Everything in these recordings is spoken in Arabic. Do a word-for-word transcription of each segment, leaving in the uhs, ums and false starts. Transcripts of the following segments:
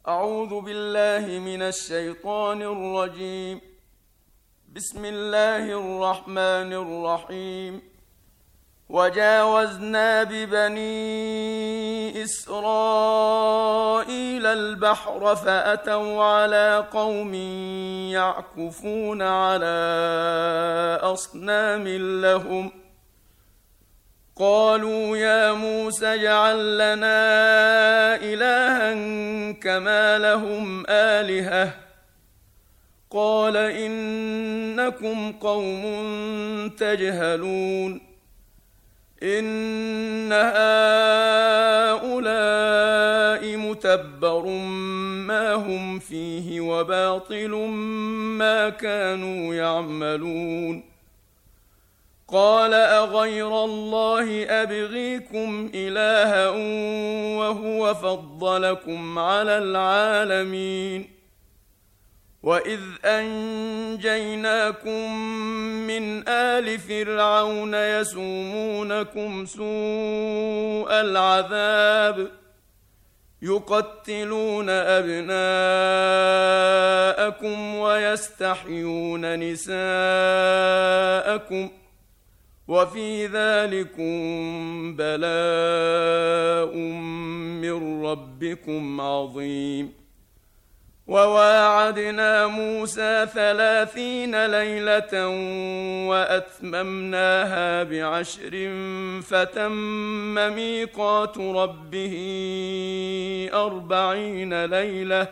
أعوذ بالله من الشيطان الرجيم. بسم الله الرحمن الرحيم. وجاوزنا ببني إسرائيل البحر فأتوا على قوم يعكفون على أصنام لهم قالوا يا موسى اجعل لنا إلها كما لهم آلهة قال إنكم قوم تجهلون إن هؤلاء متبر ما هم فيه وباطل ما كانوا يعملون قال أغير الله أبغيكم إلها وهو فضلكم على العالمين وإذ أنجيناكم من آل فرعون يسومونكم سوء العذاب يقتلون أبناءكم ويستحيون نساءكم وفي ذلكم بلاء من ربكم عظيم وواعدنا موسى ثلاثين ليلة وأتممناها بعشر فتم ميقات ربه أربعين ليلة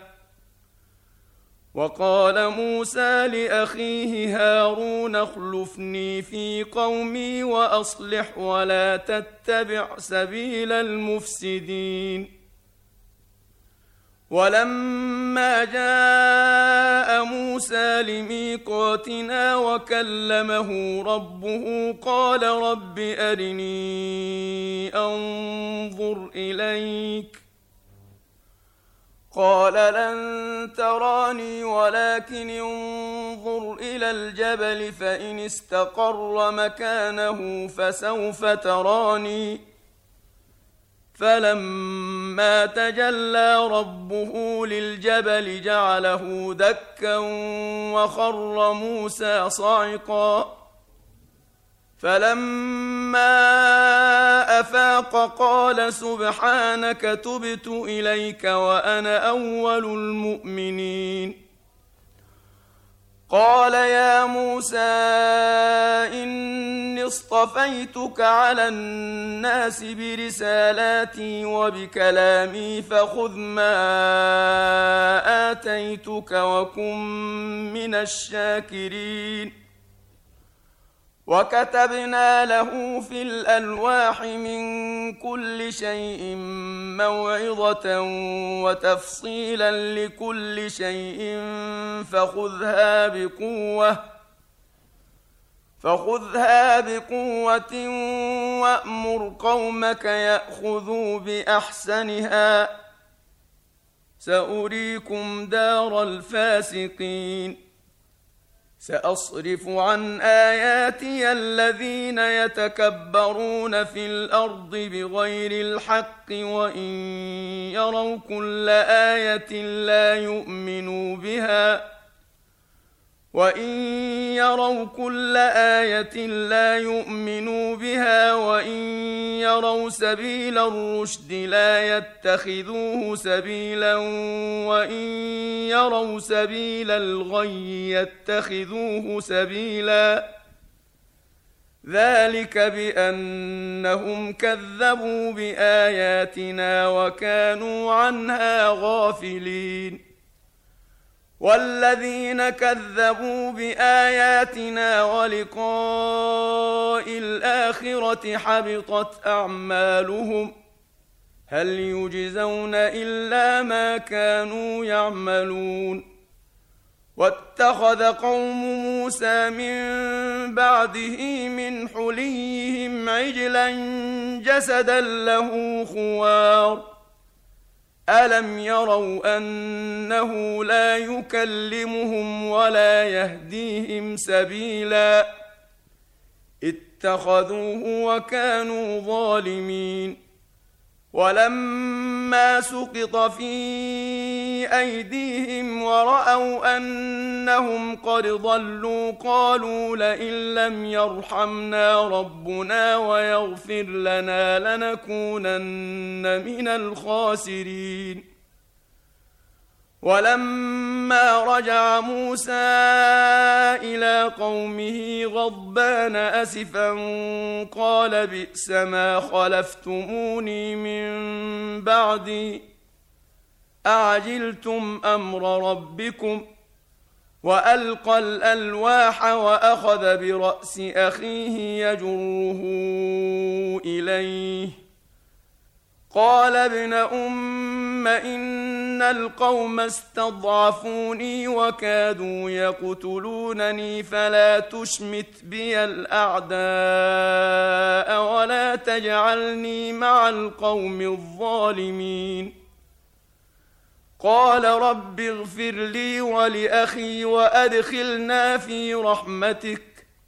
وقال موسى لأخيه هارون اخلفني في قومي وأصلح ولا تتبع سبيل المفسدين ولما جاء موسى لميقاتنا وكلمه ربه قال رب أرني أنظر إليك قال لن تراني ولكن انظر إلى الجبل فإن استقر مكانه فسوف تراني فلما تجلى ربه للجبل جعله دكا وخر موسى صعقا فلما أفاق قال سبحانك تبت إليك وأنا أول المؤمنين قال يا موسى إني اصطفيتك على الناس برسالاتي وبكلامي فخذ ما آتيتك وكن من الشاكرين وكتبنا له في الألواح من كل شيء موعظة وتفصيلا لكل شيء فخذها بقوة فخذها بقوة وأمر قومك يأخذوا بأحسنها سأريكم دار الفاسقين سأصرف عن آياتي الذين يتكبرون في الأرض بغير الحق وإن يروا كل آية لا يؤمنوا بها وإن يروا كل آية لا يؤمنوا بها وإن يروا سبيل الرشد لا يتخذوه سبيلا وإن يروا سبيل الغي يتخذوه سبيلا ذلك بأنهم كذبوا بآياتنا وكانوا عنها غافلين والذين كذبوا بآياتنا ولقاء الآخرة حبطت أعمالهم هل يجزون إلا ما كانوا يعملون واتخذ قوم موسى من بعده من حليهم عجلا جسدا له خوار ألم يروا أنه لا يكلمهم ولا يهديهم سبيلا اتخذوه وكانوا ظالمين ولما سقط في بأيديهم ورأوا أنهم قد ضلوا قالوا لئن لم يرحمنا ربنا ويغفر لنا لنكونن من الخاسرين. ولما رجع موسى إلى قومه غضبان أسفا قال بئس ما خلفتموني من بعدي أعجلتم أمر ربكم وألقى الألواح وأخذ برأس أخيه يجره إليه قال ابن أم إن القوم استضعفوني وكادوا يقتلونني فلا تشمت بي الأعداء ولا تجعلني مع القوم الظالمين. قال رب اغفر لي ولأخي وأدخلنا في رحمتك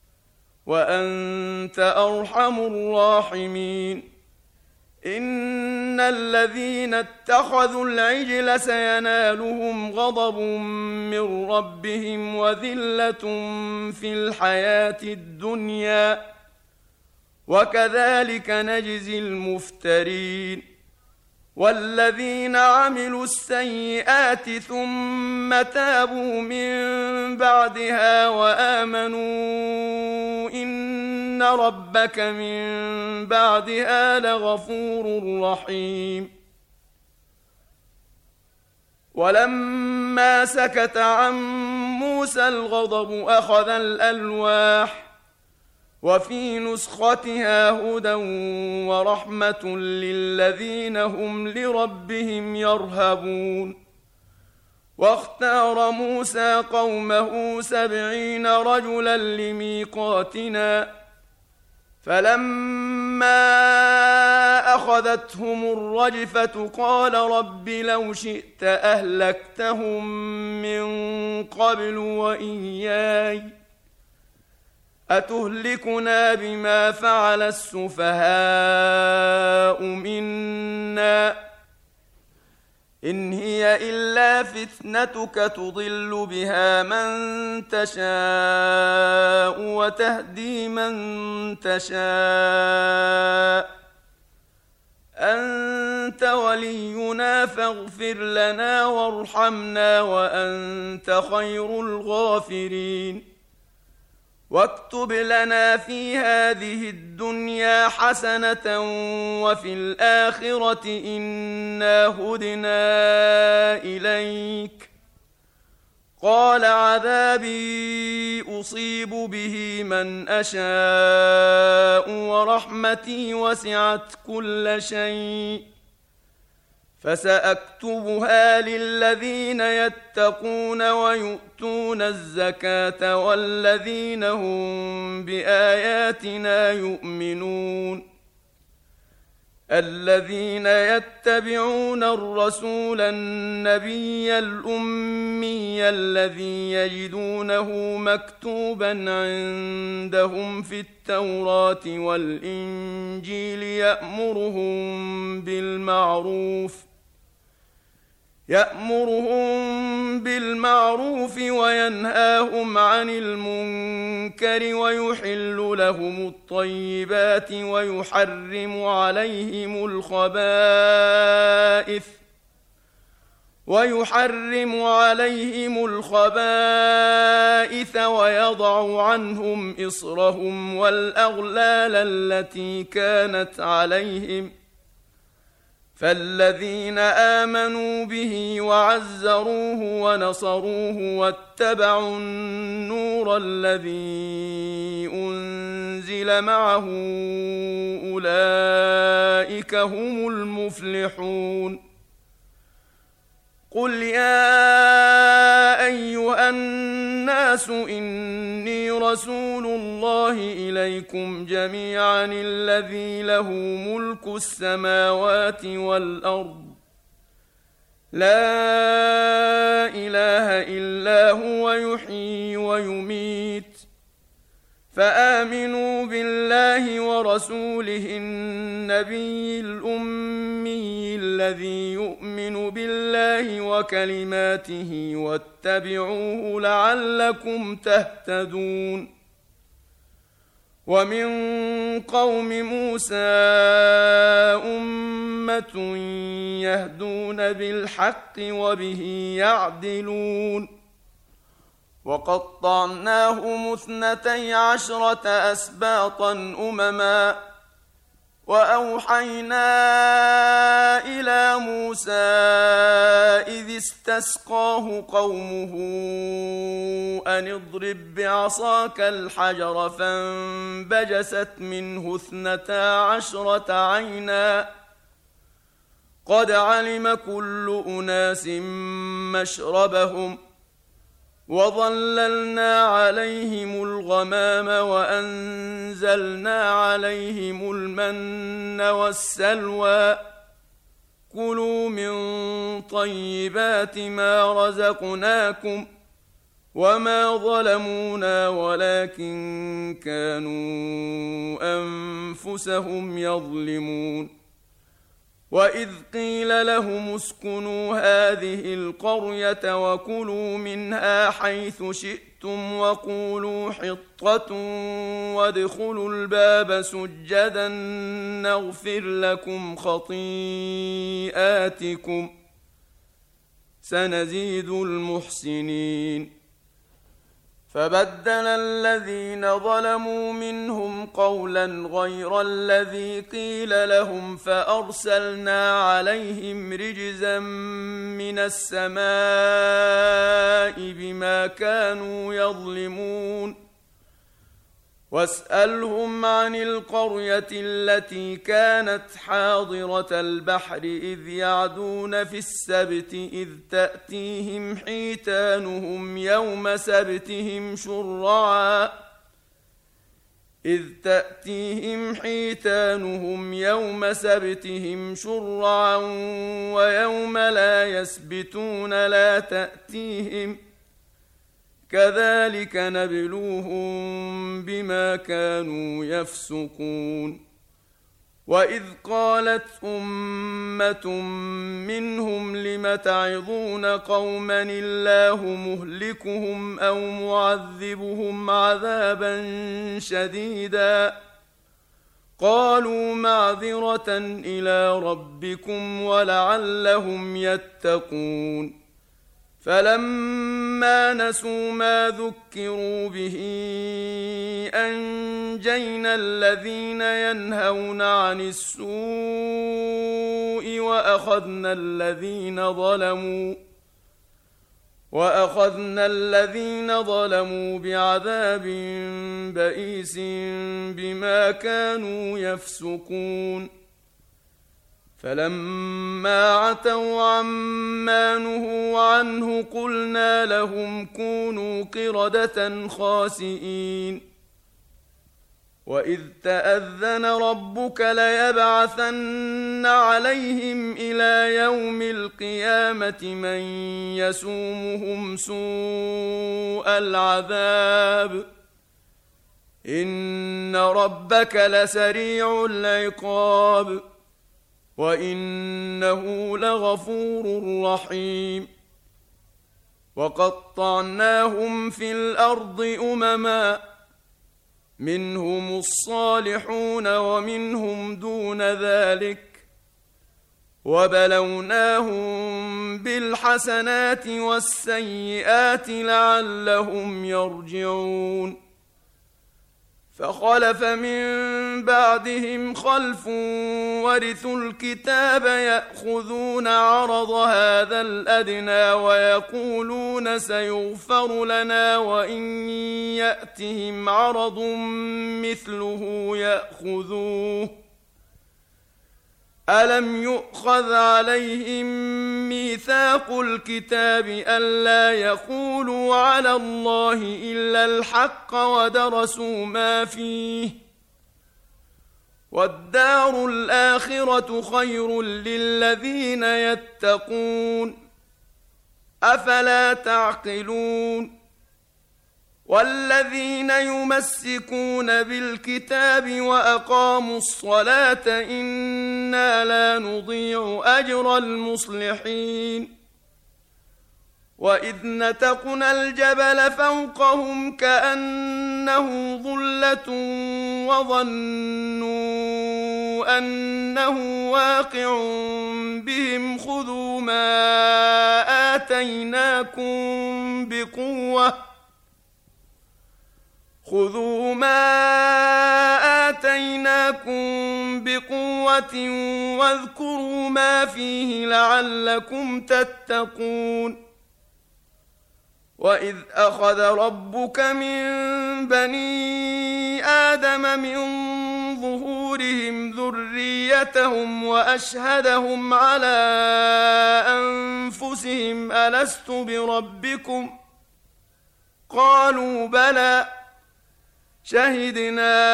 وأنت أرحم الراحمين. إن الذين اتخذوا العجل سينالهم غضب من ربهم وذلة في الحياة الدنيا وكذلك نجزي المفترين. والذين عملوا السيئات ثم تابوا من بعدها وآمنوا إن ربك من بعدها لغفور رحيم. ولما سكت عن موسى الغضب أخذ الألواح وفي نسختها هدى ورحمة للذين هم لربهم يرهبون. واختار موسى قومه سبعين رجلا لميقاتنا فلما أخذتهم الرجفة قال رب لو شئت أهلكتهم من قبل وإياي أتهلكنا بما فعل السفهاء منا إن هي إلا فتنتك تضل بها من تشاء وتهدي من تشاء أنت ولينا فاغفر لنا وارحمنا وأنت خير الغافرين. واكتب لنا في هذه الدنيا حسنة وفي الآخرة إنا هدنا إليك قال عذابي أصيب به من أشاء ورحمتي وسعت كل شيء فسأكتبها للذين يتقون ويؤتون الزكاة والذين هم بآياتنا يؤمنون. الذين يتبعون الرسول النبي الأمي الذي يجدونه مكتوبا عندهم في التوراة والإنجيل يأمرهم بالمعروف يأمرهم بالمعروف وينهاهم عن المنكر ويحل لهم الطيبات ويحرم عليهم الخبائث ويحرم عليهم الخبائث ويضع عنهم إصرهم والأغلال التي كانت عليهم فالذين آمنوا به وعزروه ونصروه واتبعوا النور الذي أنزل معه أولئك هم المفلحون. قل يا أيها الناس إني رسول الله إليكم جميعا الذي له ملك السماوات والأرض لا إله إلا هو يحيي ويميت فآمنوا بالله ورسوله النبي الأمي الذي يؤمن بالله وكلماته واتبعوه لعلكم تهتدون ومن قوم موسى أمة يهدون بالحق وبه يعدلون وقطعناهم اثنتي عشرة أسباطا أمما وأوحينا إلى موسى إذ استسقاه قومه أن اضرب بعصاك الحجر فانبجست منه اثنتا عشرة عينا قد علم كل أناس مشربهم وظللنا عليهم الغمام وأنزلنا عليهم المن والسلوى كلوا من طيبات ما رزقناكم وما ظلمونا ولكن كانوا أنفسهم يظلمون وإذ قيل لهم اسكنوا هذه القرية وكلوا منها حيث شئتم وقولوا حطة وادخلوا الباب سجدا نغفر لكم خطيئاتكم سنزيد المحسنين فبدل الذين ظلموا منهم قولا غير الذي قيل لهم فأرسلنا عليهم رجزا من السماء بما كانوا يظلمون واسألهم عن القرية التي كانت حاضرة البحر إذ يعدون في السبت إذ تأتيهم حيتانهم يوم سبتهم شرعا إذ تأتيهم حيتانهم يوم سبتهم شرعا ويوم لا يسبتون لا تأتيهم كذلك نبلوهم بما كانوا يفسقون وإذ قالت أمة منهم لم تعظون قوما الله مهلكهم أو معذبهم عذابا شديدا قالوا معذرة إلى ربكم ولعلهم يتقون فلما نسوا ما ذكروا به أنجينا الذين ينهون عن السوء وأخذنا الذين ظلموا وأخذنا الذين ظلموا بعذاب بئيس بما كانوا يفسقون فلما عتوا عما نهوا عنه قلنا لهم كونوا قردة خاسئين وإذ تأذن ربك ليبعثن عليهم إلى يوم القيامة من يسومهم سوء العذاب إن ربك لسريع العقاب وإنه لغفور رحيم وقطعناهم في الأرض أمما منهم الصالحون ومنهم دون ذلك وبلوناهم بالحسنات والسيئات لعلهم يرجعون فخلف من بعدهم خلف ورثوا الكتاب يأخذون عرض هذا الأدنى ويقولون سيغفر لنا وإن يأتهم عرض مثله يأخذوه ألم يؤخذ عليهم ميثاق الكتاب ألا يقولوا على الله إلا الحق ودرسوا ما فيه والدار الآخرة خير للذين يتقون أفلا تعقلون والذين يمسكون بالكتاب وأقاموا الصلاة إنا لا نضيع أجر المصلحين وإذ نتقنا الجبل فوقهم كأنه ظلة وظنوا أنه واقع بهم خذوا ما آتيناكم بقوة خذوا ما آتيناكم بقوة واذكروا ما فيه لعلكم تتقون وإذ أخذ ربك من بني آدم من ظهورهم ذريتهم وأشهدهم على أنفسهم ألست بربكم قالوا بلى شهدنا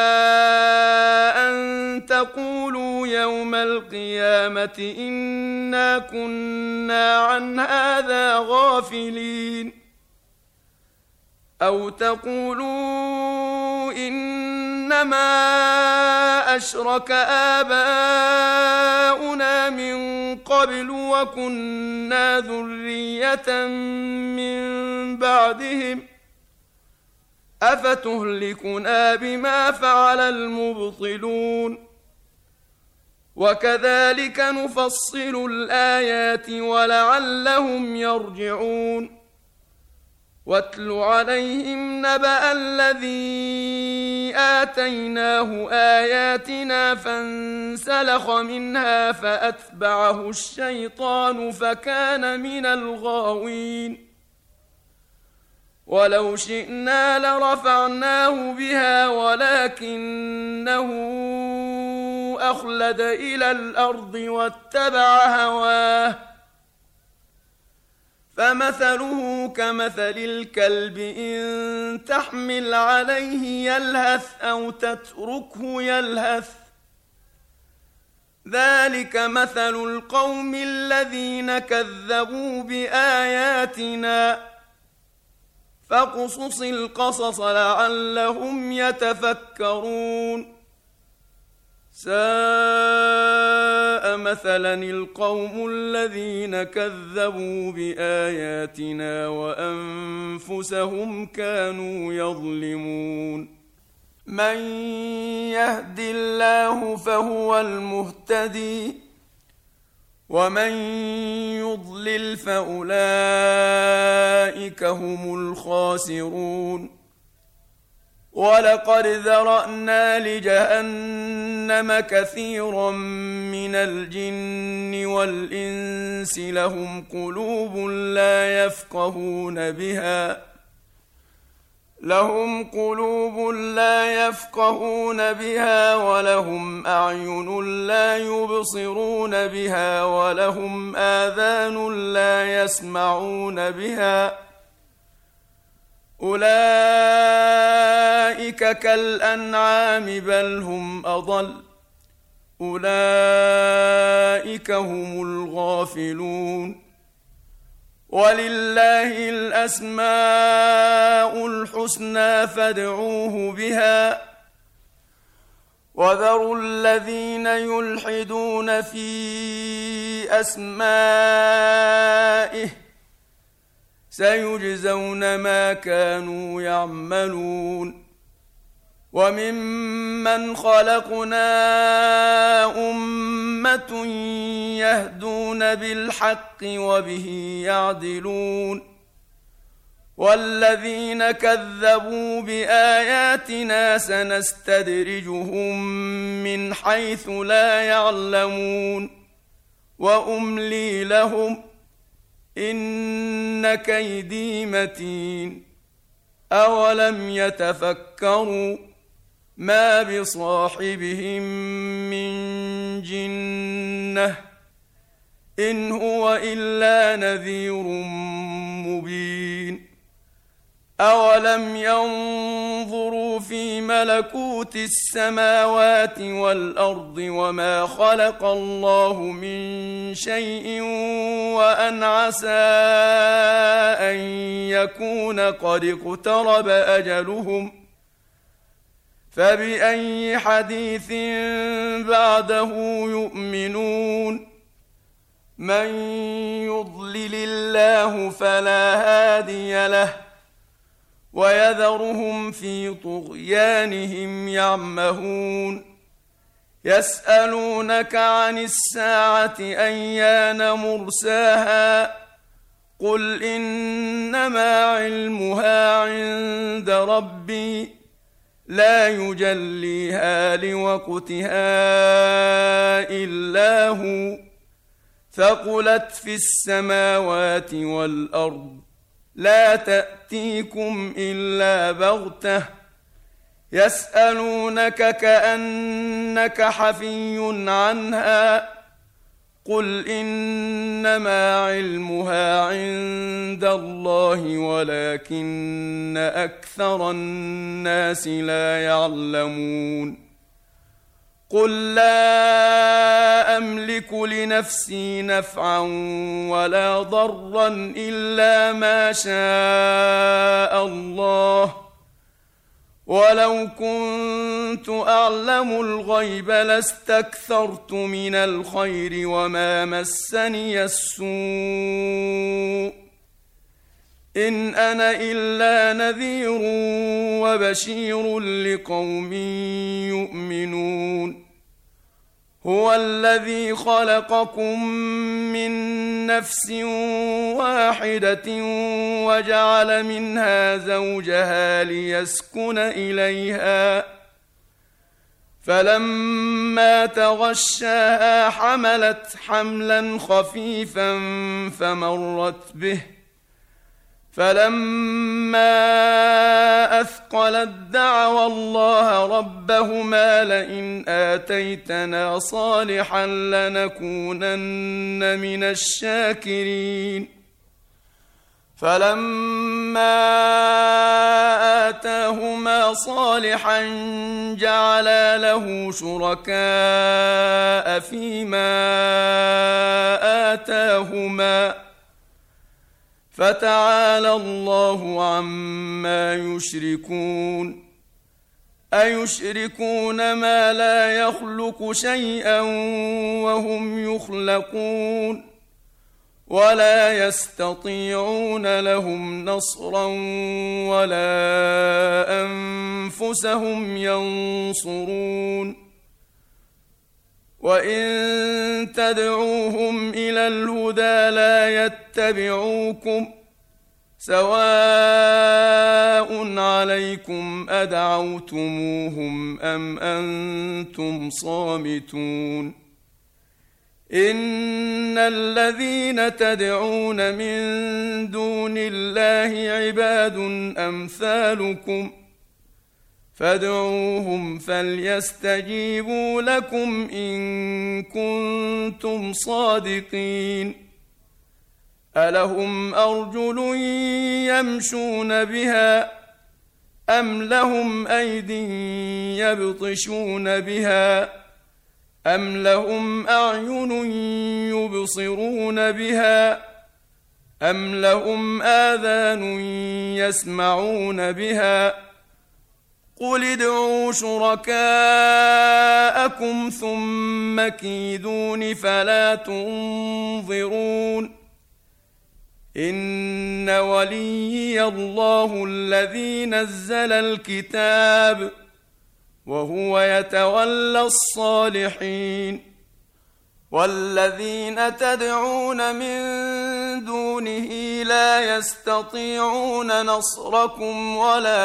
أن تقولوا يوم القيامة إنا كنا عن هذا غافلين أو تقولوا إنما أشرك آباؤنا من قبل وكنا ذرية من بعدهم أفتهلكنا بما فعل المبطلون وكذلك نفصل الآيات ولعلهم يرجعون واتل عليهم نبأ الذي آتيناه آياتنا فانسلخ منها فأتبعه الشيطان فكان من الغاوين ولو شئنا لرفعناه بها ولكنه أخلد إلى الأرض واتبع هواه فمثله كمثل الكلب إن تحمل عليه يلهث أو تتركه يلهث ذلك مثل القوم الذين كذبوا بآياتنا فاقصص القصص لعلهم يتفكرون ساء مثلا القوم الذين كذبوا بآياتنا وأنفسهم كانوا يظلمون من يهد الله فهو المهتدي ومن يضلل فأولئك هم الخاسرون ولقد ذرأنا لجهنم كثيرا من الجن والإنس لهم قلوب لا يفقهون بها لهم قلوب لا يفقهون بها ولهم أعين لا يبصرون بها ولهم آذان لا يسمعون بها أولئك كالأنعام بل هم أضل أولئك هم الغافلون ولله الأسماء الحسنى فادعوه بها وذروا الذين يلحدون في أسمائه سيجزون ما كانوا يعملون وممن خلقنا أمة يهدون بالحق وبه يعدلون والذين كذبوا بآياتنا سنستدرجهم من حيث لا يعلمون وأملي لهم إن كيدي متين أولم يتفكروا ما بصاحبهم من جنة إن هو إلا نذير مبين أولم ينظروا في ملكوت السماوات والأرض وما خلق الله من شيء وأن عسى أن يكون قد اقترب أجلهم فبأي حديث بعده يؤمنون من يضلل الله فلا هادي له ويذرهم في طغيانهم يعمهون يسألونك عن الساعة أيان مرساها قل إنما علمها عند ربي لا يجليها لوقتها إلا هو ثقلت في السماوات والأرض لا تأتيكم إلا بغتة يسألونك كأنك حفي عنها قل إنما علمها عند الله ولكن أكثر الناس لا يعلمون قل لا أملك لنفسي نفعا ولا ضرا إلا ما شاء الله ولو كنت أعلم الغيب لاستكثرت من الخير وما مسني السوء إن أنا إلا نذير وبشير لقوم يؤمنون هو الذي خلقكم من نفس واحدة وجعل منها زوجها ليسكن إليها فلما تغشاها حملت حملا خفيفا فمرت به فلما أثقلت دعوا الله ربهما لئن آتيتنا صالحا لنكونن من الشاكرين فلما آتاهما صالحا جعلا له شركاء فيما آتاهما فتعالى الله عما يشركون أيشركون ما لا يخلق شيئا وهم يخلقون ولا يستطيعون لهم نصرا ولا أنفسهم ينصرون وإن تدعوهم إلى الهدى لا يتبعوكم سواء عليكم أدعوتموهم أم أنتم صامتون إن الذين تدعون من دون الله عباد أمثالكم فادعوهم فليستجيبوا لكم إن كنتم صادقين ألهم أرجل يمشون بها أم لهم أيد يبطشون بها أم لهم أعين يبصرون بها أم لهم آذان يسمعون بها قل ادعوا شركاءكم ثم كيدون فلا تنظرون إن وليي الله الذي نزل الكتاب وهو يتولى الصالحين والذين تدعون من دونه لا يستطيعون نصركم ولا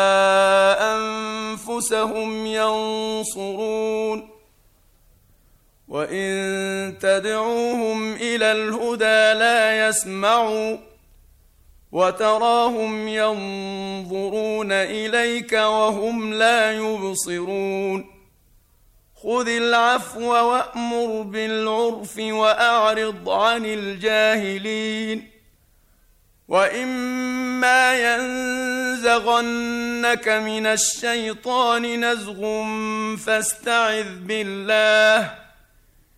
أنفسهم ينصرون وإن تدعوهم إلى الهدى لا يسمعوا وتراهم ينظرون إليك وهم لا يبصرون خذ العفو وأمر بالعرف وأعرض عن الجاهلين وإما ينزغنك من الشيطان نزغ فاستعذ بالله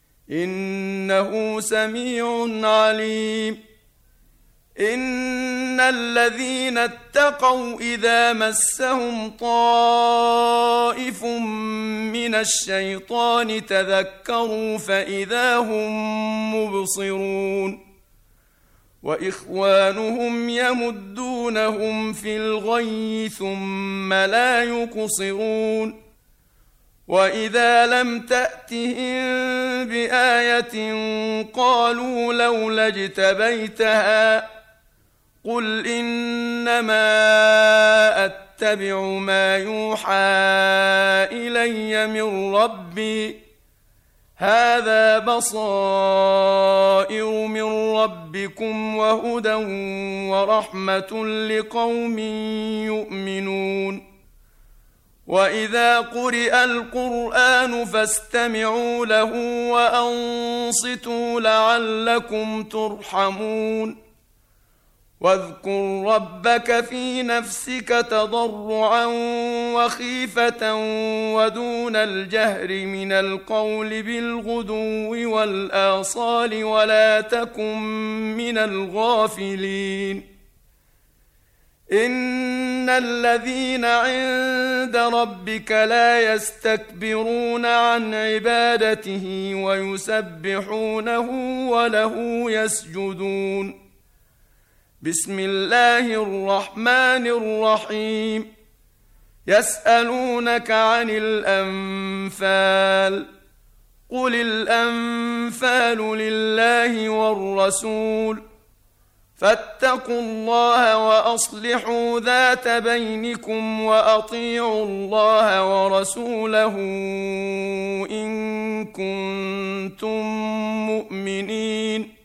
إنه سميع عليم إن إن الذين اتقوا إذا مسهم طائف من الشيطان تذكروا فإذا هم مبصرون وإخوانهم يمدونهم في الغي ثم لا يقصرون وإذا لم تأتهم بآية قالوا لولا اجتبيتها قل إنما أتبع ما يوحى إلي من ربي هذا بصائر من ربكم وهدى ورحمة لقوم يؤمنون وإذا قرئ القرآن فاستمعوا له وأنصتوا لعلكم ترحمون واذكر ربك في نفسك تضرعا وخيفة ودون الجهر من القول بالغدو والآصال ولا تكن من الغافلين إن الذين عند ربك لا يستكبرون عن عبادته ويسبحونه وله يسجدون بسم الله الرحمن الرحيم يسألونك عن الأنفال قل الأنفال لله والرسول فاتقوا الله وأصلحوا ذات بينكم وأطيعوا الله ورسوله إن كنتم مؤمنين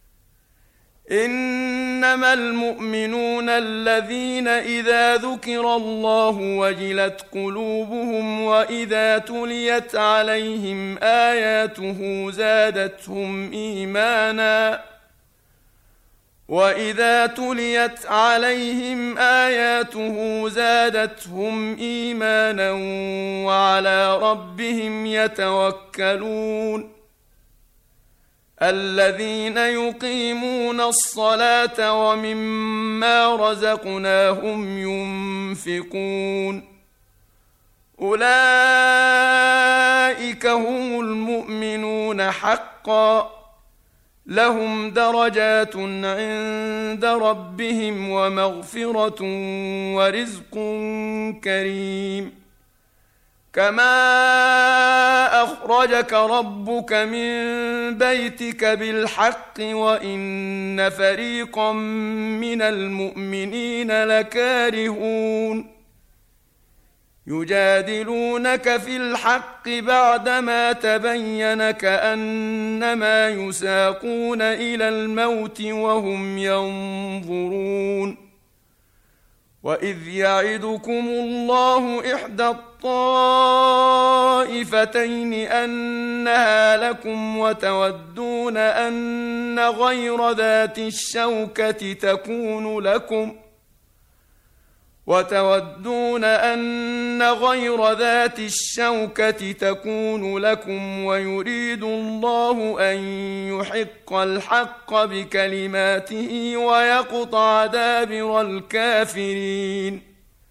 إنما المؤمنون الذين إذا ذكر الله وجلت قلوبهم وإذا تليت عليهم آياته زادتهم إيمانا وإذا تليت عليهم آياته زادتهم إيمانا وعلى ربهم يتوكلون الذين يقيمون الصلاة ومما رزقناهم ينفقون أولئك هم المؤمنون حقا لهم درجات عند ربهم ومغفرة ورزق كريم كما أخرجك ربك من بيتك بالحق وإن فريقا من المؤمنين لكارهون يجادلونك في الحق بعدما تبين كأنما يساقون إلى الموت وهم ينظرون وإذ يعدكم الله إحدى الطائفتين أنها لكم وتودون أن غير ذات الشوكة تكون لكم وتودون أن غير ذات الشوكة تكون لكم ويريد الله أن يحق الحق بكلماته ويقطع دابر الكافرين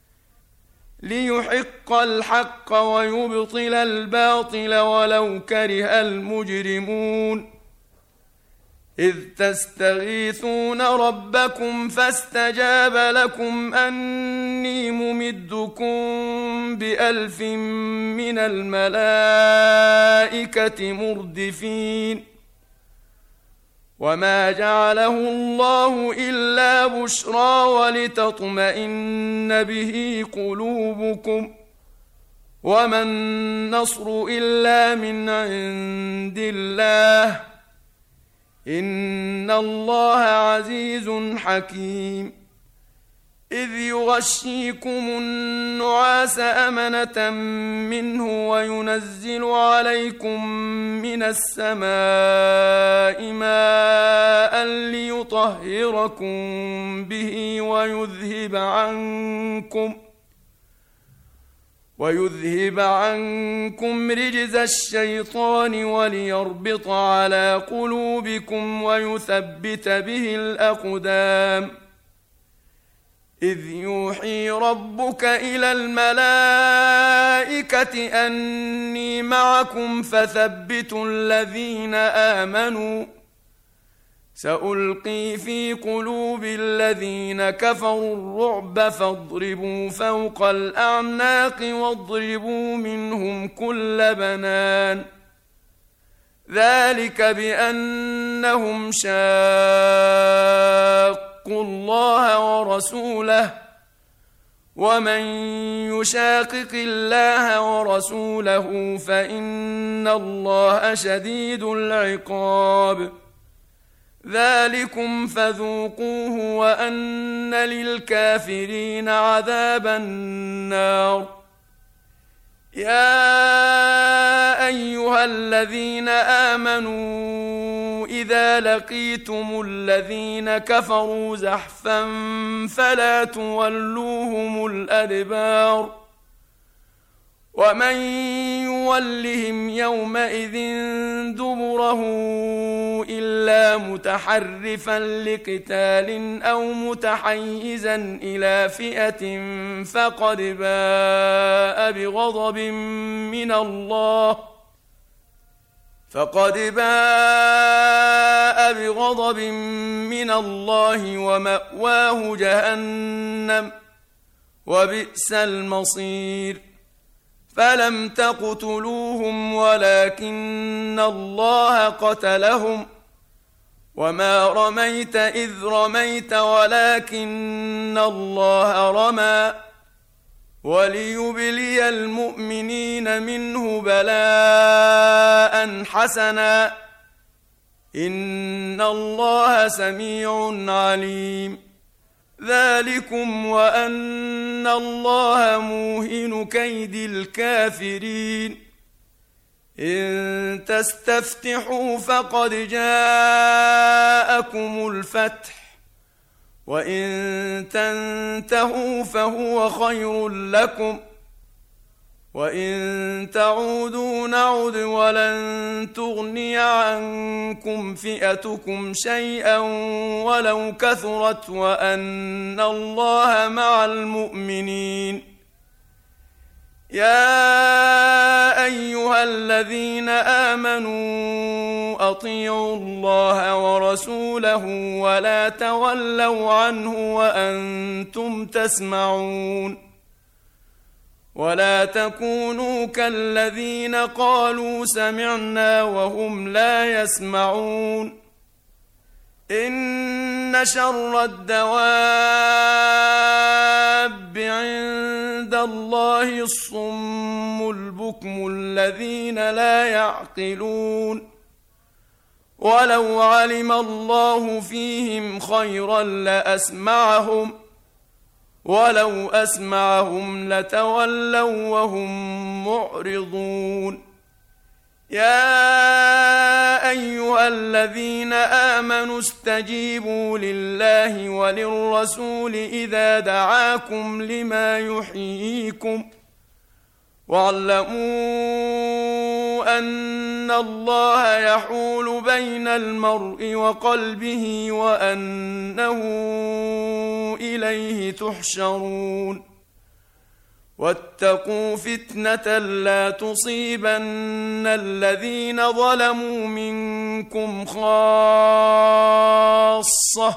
ليحق الحق ويبطل الباطل ولو كره المجرمون إذ تستغيثون ربكم فاستجاب لكم أني ممدكم بألف من الملائكة مردفين وما جعله الله إلا بشرى ولتطمئن به قلوبكم وما النصر إلا من عند الله إن الله عزيز حكيم إذ يغشيكم النعاس أمنة منه وينزل عليكم من السماء ماء ليطهركم به ويذهب عنكم ويذهب عنكم رجز الشيطان وليربط على قلوبكم ويثبت به الأقدام إذ يوحي ربك إلى الملائكة أني معكم فثبتوا الذين آمنوا سألقي في قلوب الذين كفروا الرعب فاضربوا فوق الأعناق واضربوا منهم كل بنان ذلك بأنهم شاقوا الله ورسوله ومن يشاقق الله ورسوله فإن الله شديد العقاب ذلكم فذوقوه وأن للكافرين عذاب النار يا أيها الذين آمنوا إذا لقيتم الذين كفروا زحفا فلا تولوهم الأدبار ومن يولهم يومئذ دبره إلا متحرفا لقتال أو متحيزا إلى فئة فقد باء بغضب من الله فقد باء بغضب من الله ومأواه جهنم وبئس المصير فلم تقتلوهم ولكن الله قتلهم وما رميت إذ رميت ولكن الله رمى وليبلي المؤمنين منه بلاء حسنا إن الله سميع عليم ذلكم وأن الله موهن كيد الكافرين إن تستفتحوا فقد جاءكم الفتح وإن تنتهوا فهو خير لكم وإن تعودوا نعد ولن تغني عنكم فئتكم شيئا ولو كثرت وأن الله مع المؤمنين يا أيها الذين آمنوا أطيعوا الله ورسوله ولا تولوا عنه وأنتم تسمعون ولا تكونوا كالذين قالوا سمعنا وهم لا يسمعون إن شر الدواب عند الله الصم البكم الذين لا يعقلون ولو علم الله فيهم خيرا لأسمعهم ولو أسمعهم لتولوا وهم معرضون يا أيها الذين آمنوا استجيبوا لله وللرسول إذا دعاكم لما يحييكم واعلموا أن الله يحول بين المرء وقلبه وأنه إليه تحشرون واتقوا فتنة لا تصيبن الذين ظلموا منكم خاصة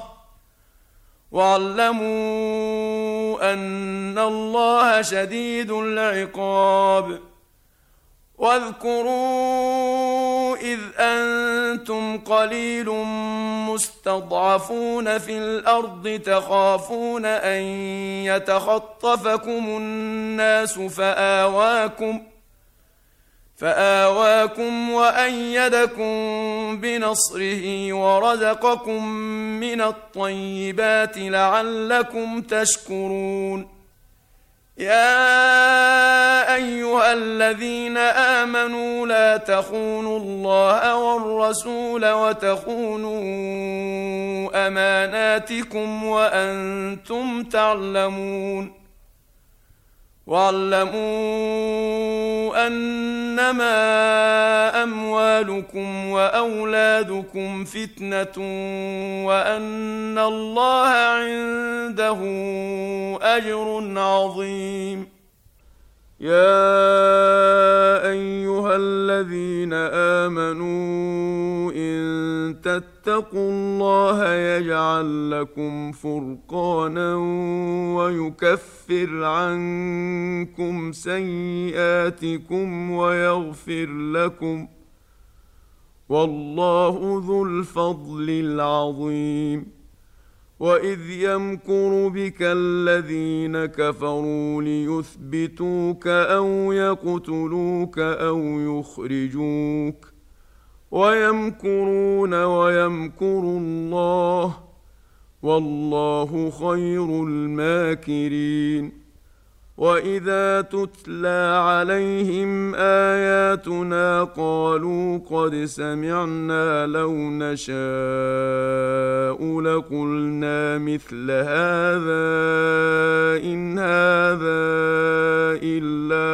واعلموا أن الله شديد العقاب واذكروا إذ أنتم قليل مستضعفون في الأرض تخافون أن يتخطفكم الناس فآواكم فآواكم وأيدكم بنصره ورزقكم من الطيبات لعلكم تشكرون يا أيها الذين آمنوا لا تخونوا الله والرسول وتخونوا أماناتكم وأنتم تعلمون واعلموا أنما أموالكم وأولادكم فتنة وأن الله عنده عنده أجر عظيم. يا أيها الذين آمنوا إن تتقوا الله يجعل لكم فرقانا ويكفر عنكم سيئاتكم ويغفر لكم، والله ذو الفضل العظيم. وإذ يمكر بك الذين كفروا ليثبتوك أو يقتلوك أو يخرجوك، ويمكرون ويمكر الله، والله خير الماكرين. وإذا تتلى عليهم آياتنا قالوا قد سمعنا لو نشاء لقلنا مثل هذا إن هذا إلا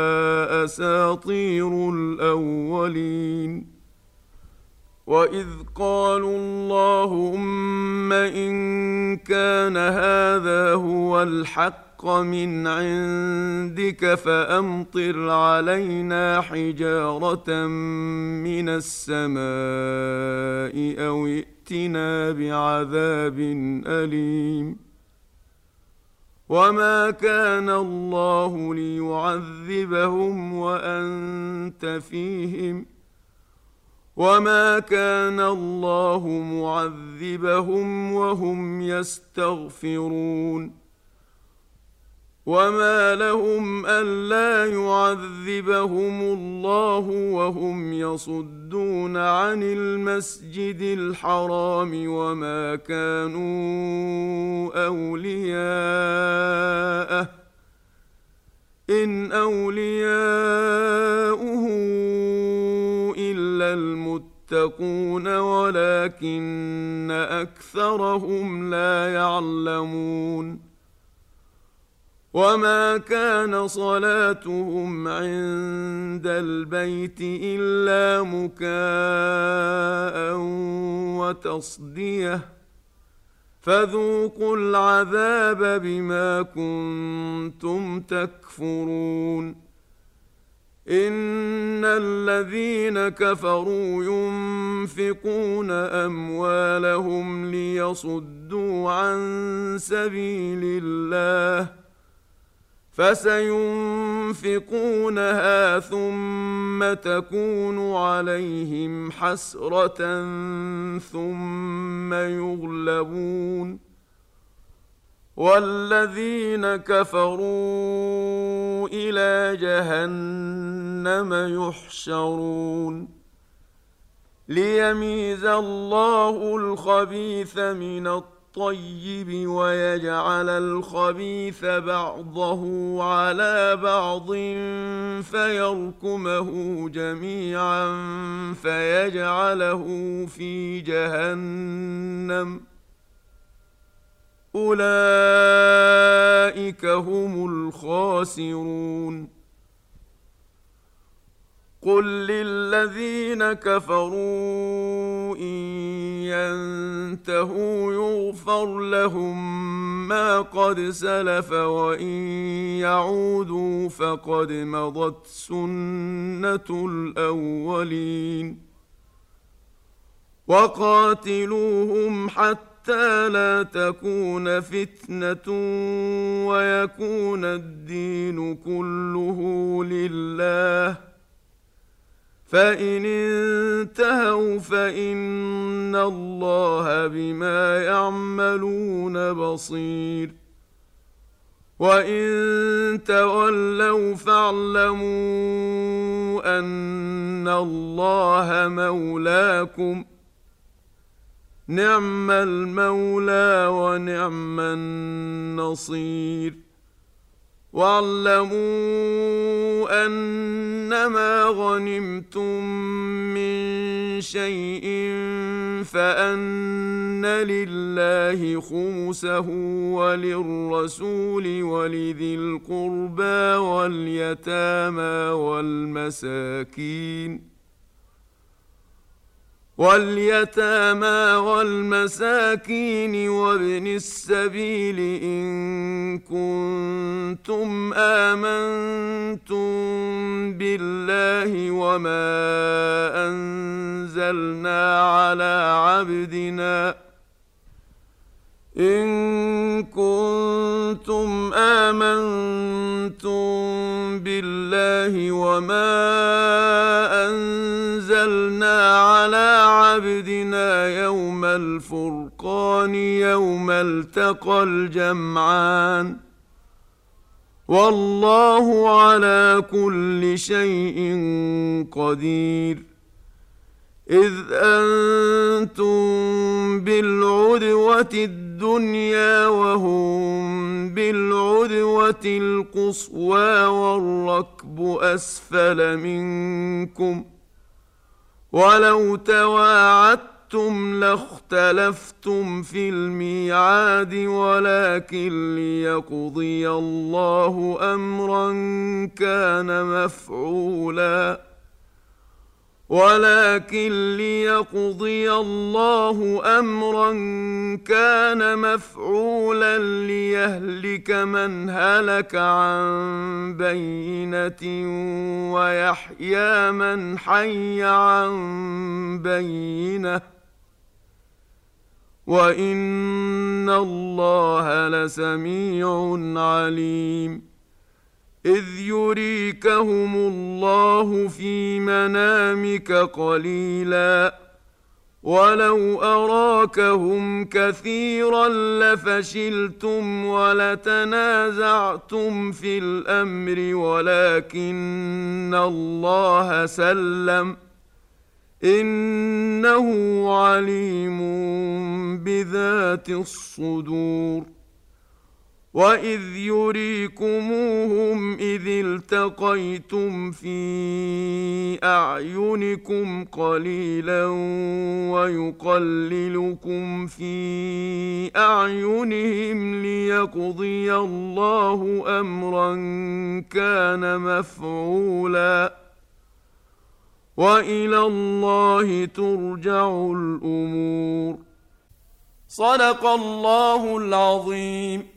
أساطير الأولين. وإذ قالوا اللهم إن كان هذا هو الحق من عندك فأمطر علينا حجارة من السماء أو ائتنا بعذاب أليم. وما كان الله ليعذبهم وأنت فيهم، وما كان الله معذبهم وهم يستغفرون. وما لهم ألا يعذبهم الله وهم يصدون عن المسجد الحرام وما كانوا أولياءه إن أولياؤه إلا المتقون ولكن أكثرهم لا يعلمون. وما كان صلاتهم عند البيت إلا مكاء وتصدية، فذوقوا العذاب بما كنتم تكفرون. إن الذين كفروا ينفقون أموالهم ليصدوا عن سبيل الله فسينفقونها ثم تكون عليهم حسرة ثم يغلبون، والذين كفروا إلى جهنم يحشرون. ليميز الله الخبيث من الطيب الطيب ويجعل الخبيث بعضه على بعض فيركمه جميعا فيجعله في جهنم، أولئك هم الخاسرون. قل للذين كفروا إن ينتهوا يغفر لهم ما قد سلف وإن يعودوا فقد مضت سنة الأولين. وقاتلوهم حتى لا تكون فتنة ويكون الدين كله لله، فإن انتهوا فإن الله بما يعملون بصير. وإن تولوا فاعلموا أن الله مولاكم، نعم المولى ونعم النصير. واعلموا أنما غنمتم من شيء فأن لله خمسه وللرسول ولذي القربى واليتامى والمساكين واليتامى والمساكين وابن السبيل إن كنتم آمنتم بالله وما أنزلنا على عبدنا إن كنتم آمنتم بالله وما أنزلنا على عبدنا يوم الفرقان يوم التقى الجمعان والله على كل شيء قدير إذ أنتم بالعدوة الدنيا وهم بالعدوة القصوى والركب أسفل منكم ولو تواعدتم لاختلفتم في الميعاد ولكن ليقضي الله أمرا كان مفعولا ولكن ليقضي الله أمرا كان مفعولا ليهلك من هلك عن بينة ويحيى من حي عن بينة وإن الله لسميع عليم إذ يريكهم الله في منامك قليلا ولو أراكهم كثيرا لفشلتم ولتنازعتم في الأمر ولكن الله سلم إنه عليم بذات الصدور وإذ يريكموهم إذ التقيتم في أعينكم قليلا ويقللكم في أعينهم ليقضي الله أمرا كان مفعولا وإلى الله ترجع الأمور. صدق الله العظيم.